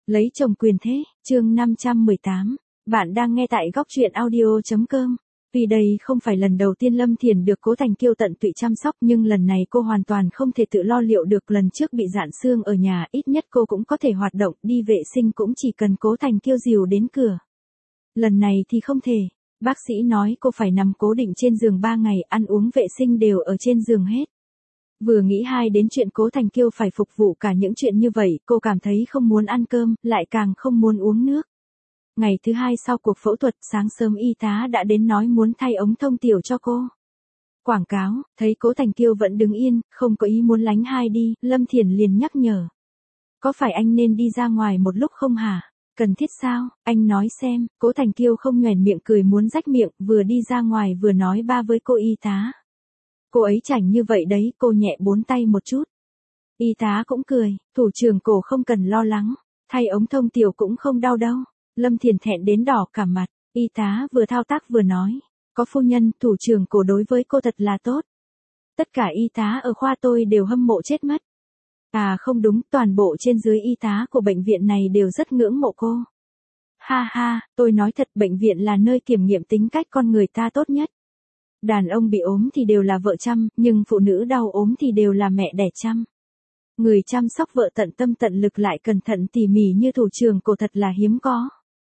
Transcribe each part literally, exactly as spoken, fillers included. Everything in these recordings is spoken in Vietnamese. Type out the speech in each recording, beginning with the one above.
Lấy chồng quyền thế, chương năm trăm mười tám. Bạn đang nghe tại góc truyện audio chấm com. Vì đây không phải lần đầu tiên Lâm Thiền được Cố Thành Kiêu tận tụy chăm sóc, nhưng lần này cô hoàn toàn không thể tự lo liệu được. Lần trước bị rạn xương ở nhà, ít nhất cô cũng có thể hoạt động, đi vệ sinh cũng chỉ cần Cố Thành Kiêu dìu đến cửa. Lần này thì không thể. Bác sĩ nói cô phải nằm cố định trên giường ba ngày, ăn uống vệ sinh đều ở trên giường hết. Vừa nghĩ hai đến chuyện Cố Thành Kiêu phải phục vụ cả những chuyện như vậy, cô cảm thấy không muốn ăn cơm, lại càng không muốn uống nước. Ngày thứ hai sau cuộc phẫu thuật, sáng sớm y tá đã đến nói muốn thay ống thông tiểu cho cô. Quảng cáo, thấy Cố Thành Kiêu vẫn đứng yên, không có ý muốn lánh hai đi, Lâm Thiền liền nhắc nhở. Có phải anh nên đi ra ngoài một lúc không hả? Cần thiết sao? Anh nói xem. Cố Thành Kiêu không nhoẻn miệng cười muốn rách miệng, vừa đi ra ngoài vừa nói ba với cô y tá. Cô ấy chảnh như vậy đấy, cô nhẹ bốn tay một chút. Y tá cũng cười, thủ trưởng cổ không cần lo lắng, thay ống thông tiểu cũng không đau đâu. Lâm Thiền thẹn đến đỏ cả mặt, y tá vừa thao tác vừa nói. Có phu nhân, thủ trưởng cổ đối với cô thật là tốt. Tất cả y tá ở khoa tôi đều hâm mộ chết mất. À không đúng, toàn bộ trên dưới y tá của bệnh viện này đều rất ngưỡng mộ cô. Ha ha, tôi nói thật, bệnh viện là nơi kiểm nghiệm tính cách con người ta tốt nhất. Đàn ông bị ốm thì đều là vợ chăm, nhưng phụ nữ đau ốm thì đều là mẹ đẻ chăm. Người chăm sóc vợ tận tâm tận lực lại cẩn thận tỉ mỉ như thủ trưởng cổ thật là hiếm có.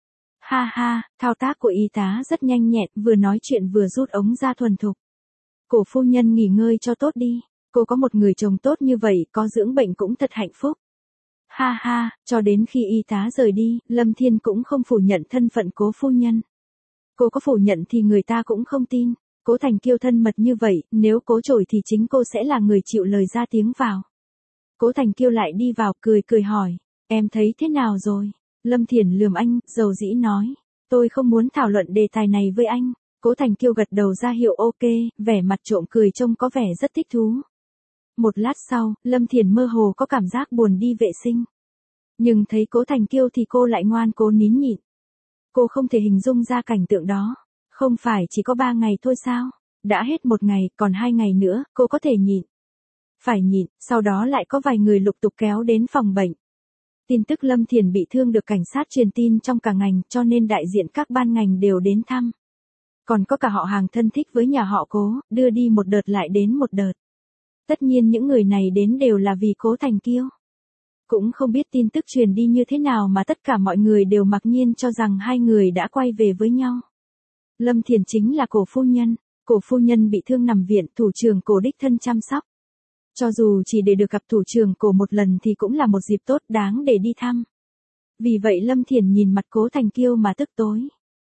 Ha ha, thao tác của y tá rất nhanh nhẹn, vừa nói chuyện vừa rút ống ra thuần thục. Cổ phu nhân nghỉ ngơi cho tốt đi, cô có một người chồng tốt như vậy, có dưỡng bệnh cũng thật hạnh phúc. Ha ha, cho đến khi y tá rời đi, Lâm Thiên cũng không phủ nhận thân phận Cố phu nhân. Cô có phủ nhận thì người ta cũng không tin. Cố Thành Kiêu thân mật như vậy, nếu cố chổi thì chính cô sẽ là người chịu lời ra tiếng vào. Cố Thành Kiêu lại đi vào, cười cười hỏi, em thấy thế nào rồi? Lâm Thiền lườm anh, dầu dĩ nói, tôi không muốn thảo luận đề tài này với anh. Cố Thành Kiêu gật đầu ra hiệu ok, vẻ mặt trộm cười trông có vẻ rất thích thú. Một lát sau, Lâm Thiền mơ hồ có cảm giác buồn đi vệ sinh. Nhưng thấy Cố Thành Kiêu thì cô lại ngoan cố nín nhịn. Cô không thể hình dung ra cảnh tượng đó. Không phải chỉ có ba ngày thôi sao? Đã hết một ngày, còn hai ngày nữa, cô có thể nhịn. Phải nhịn, sau đó lại có vài người lục tục kéo đến phòng bệnh. Tin tức Lâm Thiền bị thương được cảnh sát truyền tin trong cả ngành, cho nên đại diện các ban ngành đều đến thăm. Còn có cả họ hàng thân thích với nhà họ Cố, đưa đi một đợt lại đến một đợt. Tất nhiên những người này đến đều là vì Cố Thành Kiêu. Cũng không biết tin tức truyền đi như thế nào mà tất cả mọi người đều mặc nhiên cho rằng hai người đã quay về với nhau. Lâm Thiền chính là Cổ phu nhân, Cổ phu nhân bị thương nằm viện, thủ trưởng Cổ đích thân chăm sóc. Cho dù chỉ để được gặp thủ trưởng Cổ một lần thì cũng là một dịp tốt đáng để đi thăm. Vì vậy Lâm Thiền nhìn mặt Cố Thành Kiêu mà tức tối.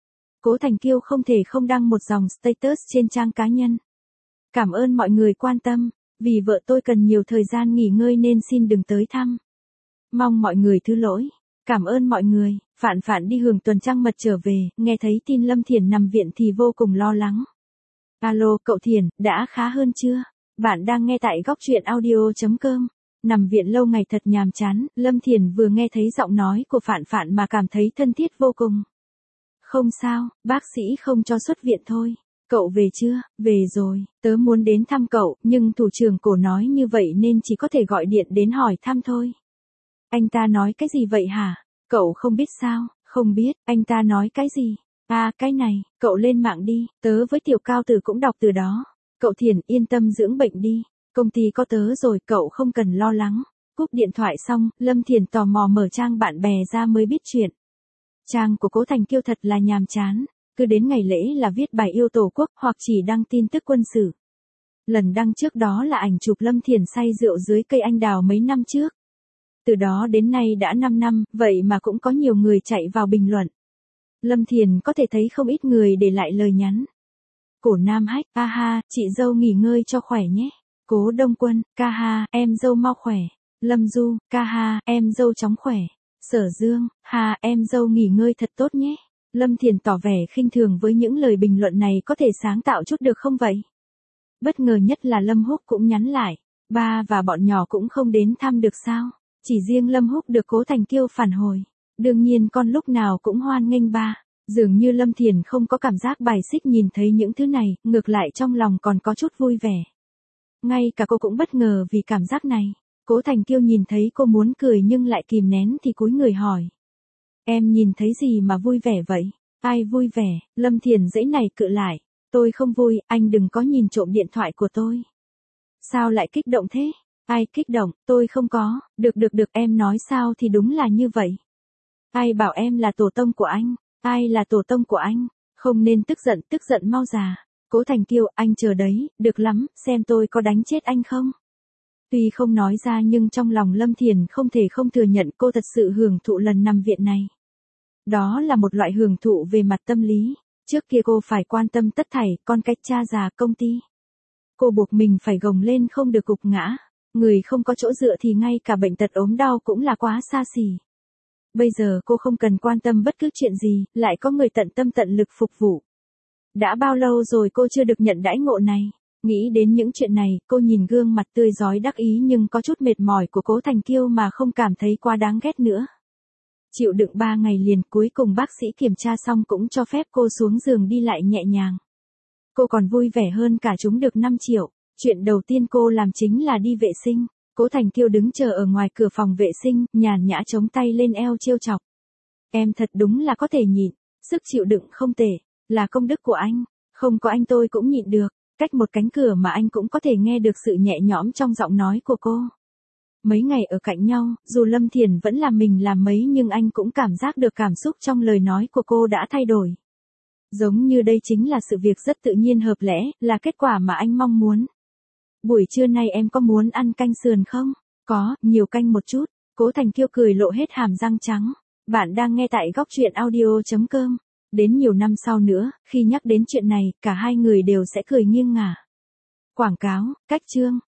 Cố Thành Kiêu không thể không đăng một dòng status trên trang cá nhân. Cảm ơn mọi người quan tâm, vì vợ tôi cần nhiều thời gian nghỉ ngơi nên xin đừng tới thăm. Mong mọi người thứ lỗi. Cảm ơn mọi người. Phạn Phạn đi hưởng tuần trăng mật trở về, nghe thấy tin Lâm Thiền nằm viện thì vô cùng lo lắng. Alo, cậu Thiền, đã khá hơn chưa? Bạn đang nghe tại góc truyện audio chấm com. Nằm viện lâu ngày thật nhàm chán, Lâm Thiền vừa nghe thấy giọng nói của Phạn Phạn mà cảm thấy thân thiết vô cùng. Không sao, bác sĩ không cho xuất viện thôi. Cậu về chưa? Về rồi, tớ muốn đến thăm cậu, nhưng thủ trưởng Cổ nói như vậy nên chỉ có thể gọi điện đến hỏi thăm thôi. Anh ta nói cái gì vậy hả? Cậu không biết sao? Không biết, anh ta nói cái gì? À, cái này, cậu lên mạng đi, tớ với Tiểu Cao Tử cũng đọc từ đó. Cậu Thiền yên tâm dưỡng bệnh đi, công ty có tớ rồi, cậu không cần lo lắng. Cúp điện thoại xong, Lâm Thiền tò mò mở trang bạn bè ra mới biết chuyện. Trang của Cố Thành Kiêu thật là nhàm chán, cứ đến ngày lễ là viết bài yêu Tổ quốc hoặc chỉ đăng tin tức quân sự. Lần đăng trước đó là ảnh chụp Lâm Thiền say rượu dưới cây anh đào mấy năm trước. Từ đó đến nay đã năm năm, vậy mà cũng có nhiều người chạy vào bình luận. Lâm Thiền có thể thấy không ít người để lại lời nhắn. Cổ Nam Hách, a ha, chị dâu nghỉ ngơi cho khỏe nhé. Cố Đông Quân, ca ha, em dâu mau khỏe. Lâm Du, ca ha, em dâu chóng khỏe. Sở Dương, ha, em dâu nghỉ ngơi thật tốt nhé. Lâm Thiền tỏ vẻ khinh thường với những lời bình luận này, có thể sáng tạo chút được không vậy? Bất ngờ nhất là Lâm Húc cũng nhắn lại, ba và bọn nhỏ cũng không đến thăm được sao? Chỉ riêng Lâm Húc được Cố Thành Kiêu phản hồi. Đương nhiên con lúc nào cũng hoan nghênh ba. Dường như Lâm Thiền không có cảm giác bài xích nhìn thấy những thứ này, ngược lại trong lòng còn có chút vui vẻ. Ngay cả cô cũng bất ngờ vì cảm giác này. Cố Thành Kiêu nhìn thấy cô muốn cười nhưng lại kìm nén thì cúi người hỏi. Em nhìn thấy gì mà vui vẻ vậy? Ai vui vẻ? Lâm Thiền giãy này cự lại. Tôi không vui, anh đừng có nhìn trộm điện thoại của tôi. Sao lại kích động thế? Ai kích động, tôi không có. Được được được, em nói sao thì đúng là như vậy. Ai bảo em là tổ tông của anh? Ai là tổ tông của anh? Không nên tức giận, tức giận mau già. Cố Thành Kiêu, anh chờ đấy, được lắm, xem tôi có đánh chết anh không? Tuy không nói ra nhưng trong lòng Lâm Thiền không thể không thừa nhận cô thật sự hưởng thụ lần nằm viện này. Đó là một loại hưởng thụ về mặt tâm lý. Trước kia cô phải quan tâm tất thảy, con cái, cha già, công ty. Cô buộc mình phải gồng lên không được gục ngã. Người không có chỗ dựa thì ngay cả bệnh tật ốm đau cũng là quá xa xỉ. Bây giờ cô không cần quan tâm bất cứ chuyện gì, lại có người tận tâm tận lực phục vụ. Đã bao lâu rồi cô chưa được nhận đãi ngộ này? Nghĩ đến những chuyện này, cô nhìn gương mặt tươi rói đắc ý nhưng có chút mệt mỏi của Cố Thành Kiêu mà không cảm thấy quá đáng ghét nữa. Chịu đựng ba ngày liền, cuối cùng bác sĩ kiểm tra xong cũng cho phép cô xuống giường đi lại nhẹ nhàng. Cô còn vui vẻ hơn cả chúng được năm triệu. Chuyện đầu tiên cô làm chính là đi vệ sinh. Cố Thành Kiêu đứng chờ ở ngoài cửa phòng vệ sinh, nhàn nhã chống tay lên eo trêu chọc. Em thật đúng là có thể nhịn, sức chịu đựng không tệ, là công đức của anh, không có anh tôi cũng nhịn được. Cách một cánh cửa mà anh cũng có thể nghe được sự nhẹ nhõm trong giọng nói của cô. Mấy ngày ở cạnh nhau, dù Lâm Thiền vẫn là mình làm mấy nhưng anh cũng cảm giác được cảm xúc trong lời nói của cô đã thay đổi. Giống như đây chính là sự việc rất tự nhiên hợp lẽ, là kết quả mà anh mong muốn. Buổi trưa nay em có muốn ăn canh sườn không? Có, nhiều canh một chút. Cố Thành Kiêu cười lộ hết hàm răng trắng. Bạn đang nghe tại góc truyện audio chấm com. Đến nhiều năm sau nữa, khi nhắc đến chuyện này, cả hai người đều sẽ cười nghiêng ngả. Quảng cáo, cách chương.